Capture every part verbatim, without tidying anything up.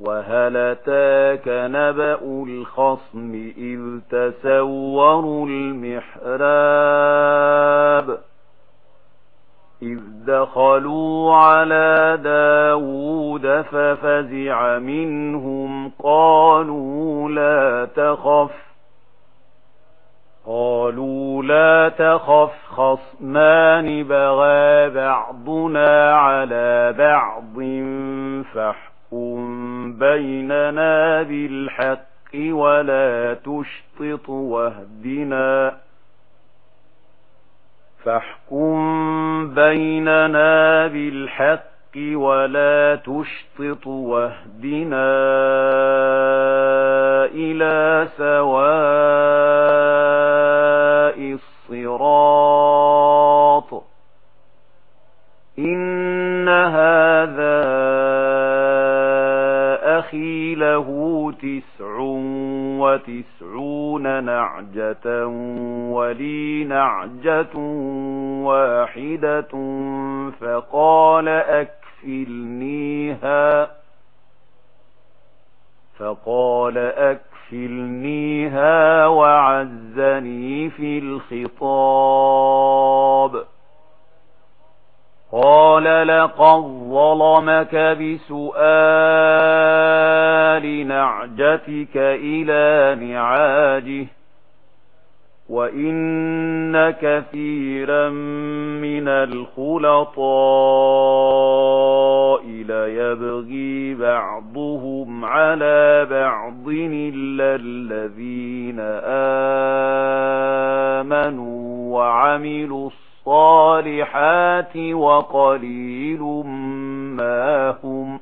وهل أتاك نبأ الخصم إذ تسوروا المحراب إذ دخلوا على داود ففزع منهم قالوا لا تخف قالوا لا تخف خصمان بغى بعضنا على بعض فاحكم بيننا بالحق ولا تشطط واهدنا فاحكم بيننا بالحق ولا تشطط واهدنا إلى سواء الصراط إن هذا أخي له تسع وتسعون نعجة ولي نعجة واحدة فقال أكفلنيها فقال أكفلنيها وعزني في الخطاب قال لقد ظلمك بسؤال نعجتك إلى نعاجه وإن كثيرا من الخلطاء ليبغي بعضهم على بعض إلا الذين آمنوا وعملوا الصالحات وقليل ما هم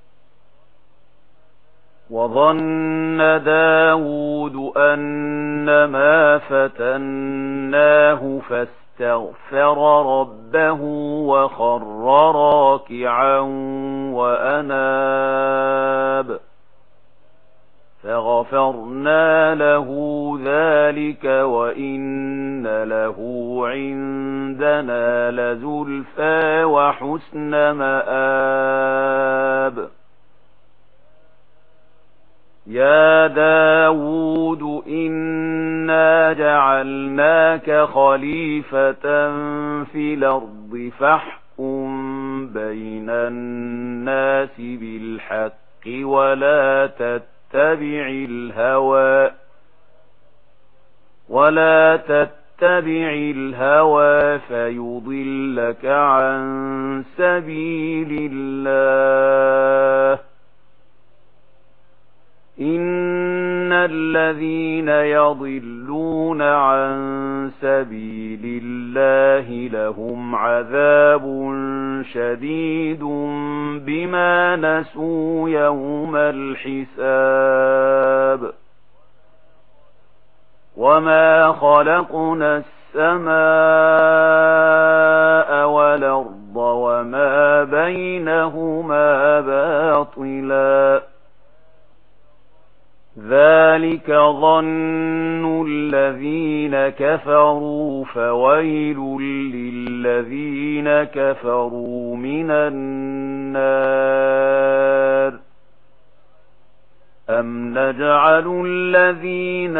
وظن داود أنما فتناه فاستغفر ربه وخر راكعا وأناب فغفرنا له ذلك وإن له عندنا لزلفى وحسن مآب يا داود إنا جعلناك خليفة في الأرض فاحكم بين الناس بالحق ولا تتبع الهوى ولا تتبع الهوى فيضلك عن سبيل الله إن الذين يضلون عن سبيل الله لهم عذاب شديد بما نسوا يوم الحساب وما خلقنا السماء والأرض وما بينهما باطلا ذلك ظن الذين كفروا فويل للذين كفروا من النار أم نجعل الذين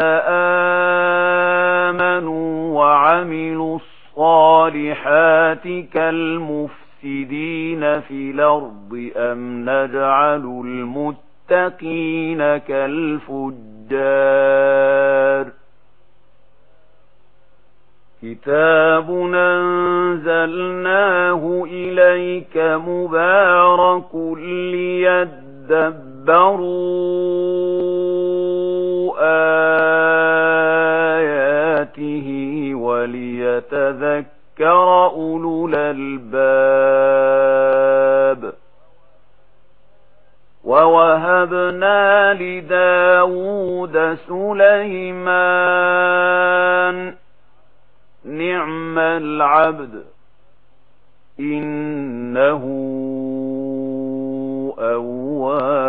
آمنوا وعملوا الصالحات كالمفسدين في الأرض أم نجعل المتقين المتقين كالفجار كتاب أنزلناه إليك مبارك ليدبروا آياته وليتذكر أولو الألباب ووهبنا لداود سليمان نعم العبد إنه أواب